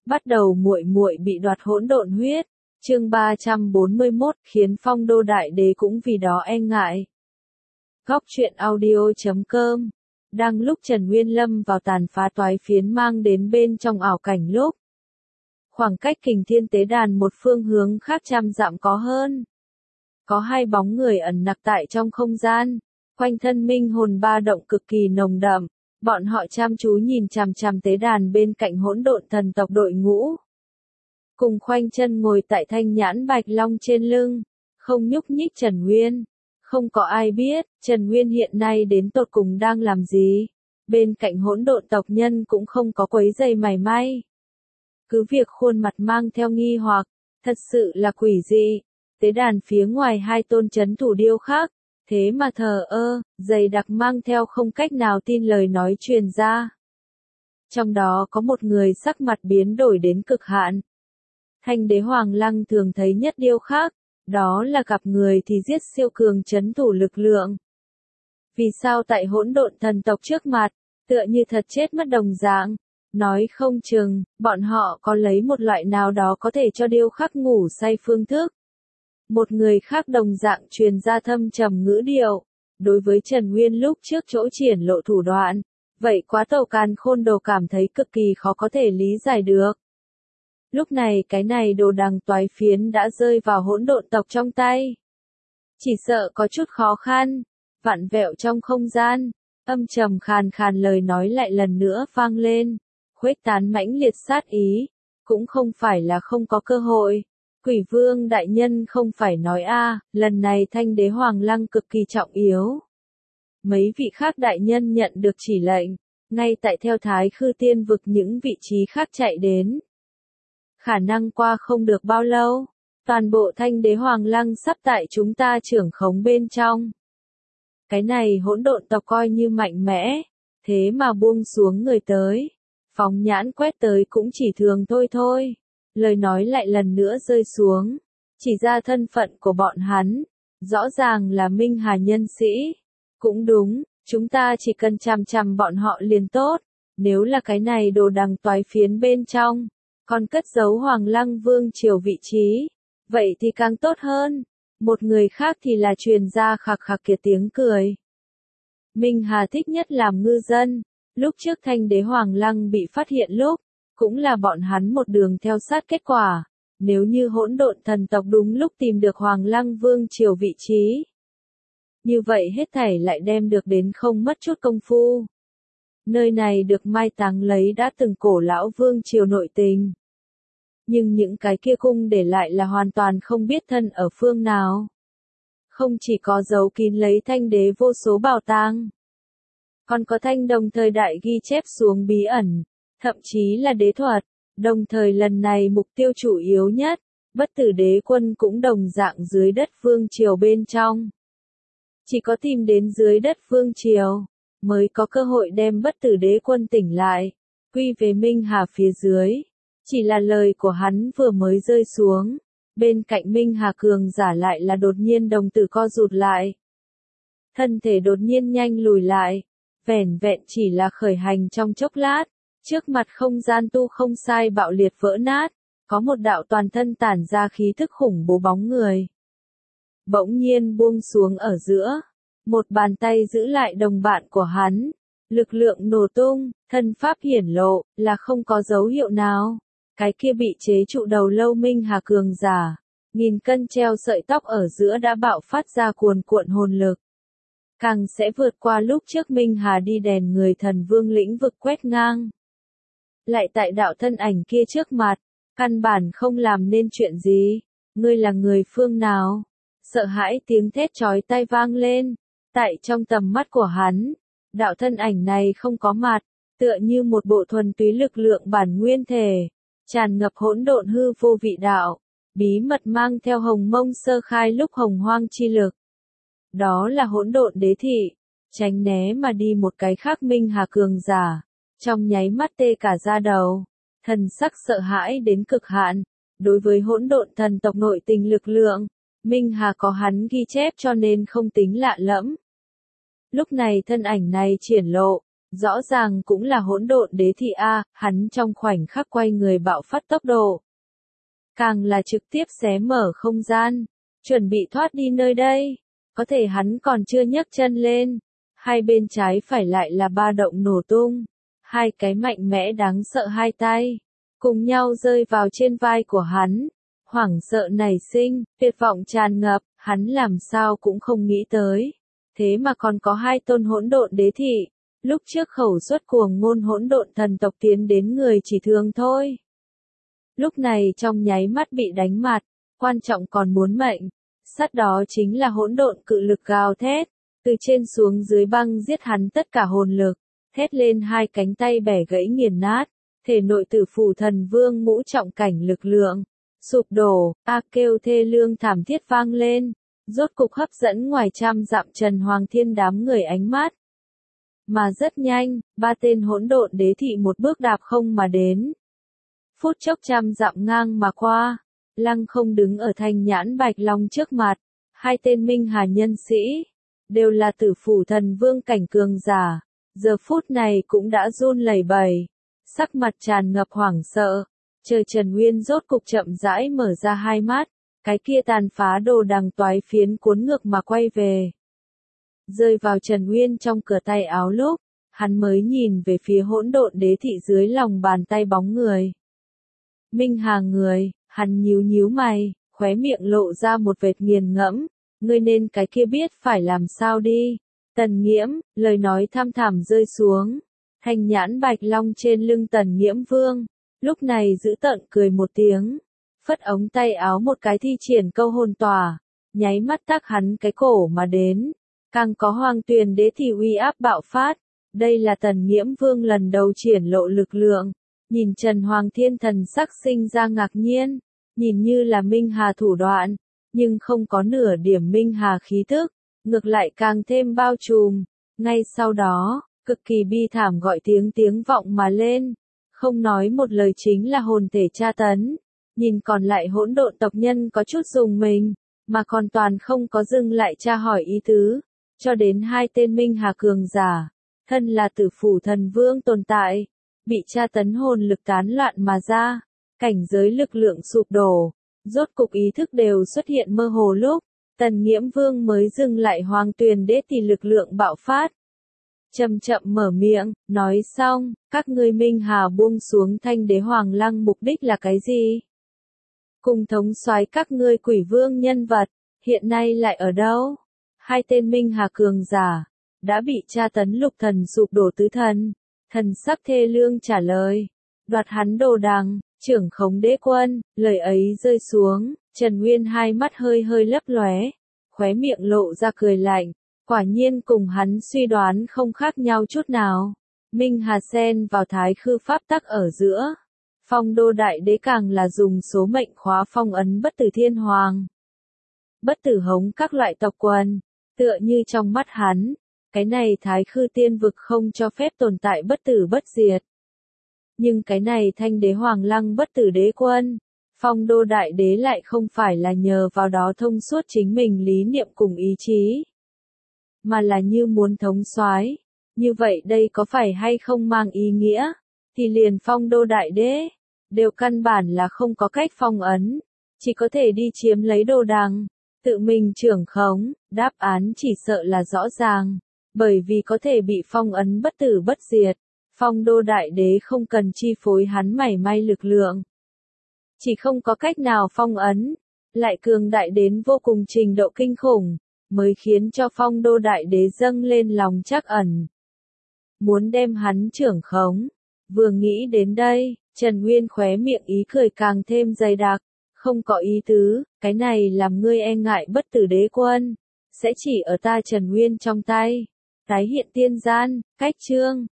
Bắt đầu muội muội bị đoạt hỗn độn huyết. Chương 341 khiến Phong Đô Đại Đế cũng vì đó e ngại. Góc truyện audio.com. Đang lúc Trần Nguyên lâm vào tàn phá toái phiến mang đến bên trong ảo cảnh lúc. Khoảng cách Kình Thiên Tế Đàn một phương hướng khác trăm dặm có hơn. Có hai bóng người ẩn nặc tại trong không gian. Quanh thân minh hồn ba động cực kỳ nồng đậm. Bọn họ chăm chú nhìn chằm chằm tế đàn bên cạnh hỗn độn thần tộc đội ngũ. Cùng khoanh chân ngồi tại thanh nhãn bạch long trên lưng. Không nhúc nhích Trần Nguyên. Không có ai biết, Trần Nguyên hiện nay đến tột cùng đang làm gì. Bên cạnh hỗn độn tộc nhân cũng không có quấy giày mảy may. Cứ việc khuôn mặt mang theo nghi hoặc, thật sự là quỷ dị. Tế đàn phía ngoài hai tôn chấn thủ điêu khác, thế mà thờ ơ, dày đặc mang theo không cách nào tin lời nói truyền ra. Trong đó có một người sắc mặt biến đổi đến cực hạn. Thanh đế Hoàng Lăng thường thấy nhất điêu khác, đó là gặp người thì giết siêu cường chấn thủ lực lượng. Vì sao tại hỗn độn thần tộc trước mặt, tựa như thật chết mất đồng dạng, nói không chừng, bọn họ có lấy một loại nào đó có thể cho điêu khắc ngủ say phương thức. Một người khác đồng dạng truyền ra thâm trầm ngữ điệu, đối với Trần Nguyên lúc trước chỗ triển lộ thủ đoạn, vậy quá tàu càn khôn đồ cảm thấy cực kỳ khó có thể lý giải được. Lúc này cái này đồ đằng toái phiến đã rơi vào hỗn độn tộc trong tay. Chỉ sợ có chút khó khăn, vặn vẹo trong không gian, âm trầm khàn khàn lời nói lại lần nữa vang lên, khuếch tán mãnh liệt sát ý, cũng không phải là không có cơ hội. Quỷ vương đại nhân không phải nói lần này thanh đế Hoàng Lăng cực kỳ trọng yếu. Mấy vị khác đại nhân nhận được chỉ lệnh, ngay tại theo Thái Khư Tiên vực những vị trí khác chạy đến. Khả năng qua không được bao lâu, toàn bộ thanh đế Hoàng Lăng sắp tại chúng ta trưởng khống bên trong. Cái này hỗn độn tộc coi như mạnh mẽ, thế mà buông xuống người tới. Phóng nhãn quét tới cũng chỉ thường thôi. Lời nói lại lần nữa rơi xuống, chỉ ra thân phận của bọn hắn, rõ ràng là Minh Hà nhân sĩ. Cũng đúng, chúng ta chỉ cần chằm chằm bọn họ liền tốt, nếu là cái này đồ đằng toái phiến bên trong, còn cất giấu Hoàng Lăng Vương triều vị trí, vậy thì càng tốt hơn. Một người khác thì là truyền ra khạc khạc kia tiếng cười. Minh Hà thích nhất làm ngư dân, lúc trước thanh đế Hoàng Lăng bị phát hiện lúc, cũng là bọn hắn một đường theo sát kết quả, nếu như hỗn độn thần tộc đúng lúc tìm được Hoàng Lăng Vương triều vị trí. Như vậy hết thảy lại đem được đến không mất chút công phu. Nơi này được mai táng lấy đã từng cổ lão Vương triều nội tình. Nhưng những cái kia cung để lại là hoàn toàn không biết thân ở phương nào. Không chỉ có giấu kín lấy thanh đế vô số bảo tàng, còn có thanh đồng thời đại ghi chép xuống bí ẩn. Thậm chí là đế thuật, đồng thời lần này mục tiêu chủ yếu nhất, bất tử đế quân cũng đồng dạng dưới đất vương triều bên trong. Chỉ có tìm đến dưới đất vương triều, mới có cơ hội đem bất tử đế quân tỉnh lại, quy về Minh Hà phía dưới. Chỉ là lời của hắn vừa mới rơi xuống, bên cạnh Minh Hà cường giả lại là đột nhiên đồng tử co rụt lại. Thân thể đột nhiên nhanh lùi lại, vẻn vẹn chỉ là khởi hành trong chốc lát. Trước mặt không gian tu không sai bạo liệt vỡ nát, có một đạo toàn thân tản ra khí thức khủng bố bóng người. Bỗng nhiên buông xuống ở giữa, một bàn tay giữ lại đồng bạn của hắn, lực lượng nổ tung, thân pháp hiển lộ, là không có dấu hiệu nào. Cái kia bị chế trụ đầu lâu Minh Hà cường giả, nghìn cân treo sợi tóc ở giữa đã bạo phát ra cuồn cuộn hồn lực. Càng sẽ vượt qua lúc trước Minh Hà đi đèn người thần vương lĩnh vực quét ngang. Lại tại đạo thân ảnh kia trước mặt, căn bản không làm nên chuyện gì. Ngươi là người phương nào? Sợ hãi tiếng thét chói tai vang lên. Tại trong tầm mắt của hắn, đạo thân ảnh này không có mặt, tựa như một bộ thuần túy lực lượng bản nguyên thể, tràn ngập hỗn độn hư vô vị đạo, bí mật mang theo hồng mông sơ khai lúc hồng hoang chi lực. Đó là hỗn độn đế thị, tránh né mà đi một cái khác Minh Hà cường giả. Trong nháy mắt tê cả da đầu, thần sắc sợ hãi đến cực hạn. Đối với hỗn độn thần tộc nội tình lực lượng, Minh Hà có hắn ghi chép cho nên không tính lạ lẫm. Lúc này thân ảnh này triển lộ, Rõ ràng cũng là hỗn độn đế thị a, hắn trong khoảnh khắc quay người bạo phát tốc độ. Càng là trực tiếp xé mở không gian, chuẩn bị thoát đi nơi đây. Có thể hắn còn chưa nhấc chân lên. Hai bên trái phải lại là ba động nổ tung. Hai cái mạnh mẽ đáng sợ hai tay. Cùng nhau rơi vào trên vai của hắn. Hoảng sợ nảy sinh, tuyệt vọng tràn ngập, hắn làm sao cũng không nghĩ tới. Thế mà còn có hai tôn hỗn độn đế thị. Lúc trước khẩu xuất cuồng ngôn hỗn độn thần tộc tiến đến người chỉ thương thôi. Lúc này trong nháy mắt bị đánh mặt, quan trọng còn muốn mệnh. Sát đó chính là hỗn độn cự lực gào thét, từ trên xuống dưới băng giết hắn tất cả hồn lực, thét lên hai cánh tay bẻ gãy nghiền nát, thể nội tử phủ thần vương ngũ trọng cảnh lực lượng, sụp đổ, kêu thê lương thảm thiết vang lên, rốt cục hấp dẫn ngoài trăm dặm Trần Hoàng Thiên đám người ánh mắt. Mà rất nhanh, ba tên hỗn độn đế thị một bước đạp không mà đến. Phút chốc trăm dặm ngang mà qua, lăng không đứng ở Thanh Nhãn Bạch Long trước mặt, hai tên minh hà nhân sĩ, đều là tử phủ thần vương cảnh cường giả, giờ phút này cũng đã run lẩy bẩy, sắc mặt tràn ngập hoảng sợ, chờ Trần Nguyên rốt cục chậm rãi mở ra hai mắt, cái kia tàn phá đồ đằng toái phiến cuốn ngược mà quay về. Rơi vào Trần Nguyên trong cửa tay áo lúc, hắn mới nhìn về phía hỗn độn đế thị dưới lòng bàn tay bóng người. Minh Hà người, hắn nhíu nhíu mày, khóe miệng lộ ra một vệt nghiền ngẫm, ngươi nên cái kia biết phải làm sao đi. Tần Nghiễm, lời nói tham thẳm rơi xuống, Thanh Nhãn Bạch Long trên lưng Tần Nghiễm Vương, lúc này giữ tợn cười một tiếng, phất ống tay áo một cái thi triển câu hồn tỏa, nháy mắt tác hắn cái cổ mà đến. Càng có Hoàng Tuyền đế thì uy áp bạo phát, đây là Tần Nghiễm Vương lần đầu triển lộ lực lượng, nhìn Trần Hoàng Thiên thần sắc sinh ra ngạc nhiên, nhìn như là Minh Hà thủ đoạn, nhưng không có nửa điểm Minh Hà khí tức, ngược lại càng thêm bao trùm, ngay sau đó, cực kỳ bi thảm gọi tiếng vọng mà lên, không nói một lời chính là hồn thể tra tấn, nhìn còn lại hỗn độn tộc nhân có chút rùng mình, mà còn toàn không có dừng lại tra hỏi ý tứ. Cho đến hai tên Minh Hà cường giả, thân là tử phủ thần vương tồn tại, bị tra tấn hồn lực tán loạn mà ra, cảnh giới lực lượng sụp đổ, rốt cục ý thức đều xuất hiện mơ hồ lúc, Tần Nghiễm Vương mới dừng lại Hoàng Tuyền đế thì lực lượng bạo phát. Chậm chậm mở miệng, nói xong, các ngươi Minh Hà buông xuống Thanh Đế Hoàng Lăng mục đích là cái gì? Cùng thống soái các ngươi Quỷ Vương nhân vật, hiện nay lại ở đâu? Hai tên Minh Hà cường giả, đã bị tra tấn lục thần sụp đổ tứ thần, thần sắc thê lương trả lời, đoạt hắn đồ đằng, trưởng khống đế quân, lời ấy rơi xuống, Trần Nguyên hai mắt hơi hơi lấp lóe, khóe miệng lộ ra cười lạnh, quả nhiên cùng hắn suy đoán không khác nhau chút nào, Minh Hà xen vào thái khư pháp tắc ở giữa, Phong Đô Đại Đế càng là dùng số mệnh khóa phong ấn bất tử thiên hoàng, bất tử hống các loại tộc quần. Tựa như trong mắt hắn, cái này thái khư tiên vực không cho phép tồn tại bất tử bất diệt. Nhưng cái này Thanh Đế Hoàng Lăng bất tử đế quân, Phong Đô Đại Đế lại không phải là nhờ vào đó thông suốt chính mình lý niệm cùng ý chí, mà là như muốn thống soái. Như vậy đây có phải hay không mang ý nghĩa, thì liền Phong Đô Đại Đế, đều căn bản là không có cách phong ấn, chỉ có thể đi chiếm lấy đồ đằng. Tự mình trưởng khống, đáp án chỉ sợ là rõ ràng, bởi vì có thể bị phong ấn bất tử bất diệt, Phong Đô Đại Đế không cần chi phối hắn mảy may lực lượng. Chỉ không có cách nào phong ấn, lại cường đại đến vô cùng trình độ kinh khủng, mới khiến cho Phong Đô Đại Đế dâng lên lòng trắc ẩn. Muốn đem hắn trưởng khống, vừa nghĩ đến đây, Trần Nguyên khóe miệng ý cười càng thêm dày đặc. Không có ý tứ, cái này làm ngươi e ngại bất tử đế quân, sẽ chỉ ở ta Trần Nguyên trong tay. Tái hiện tiên gian, cách chương.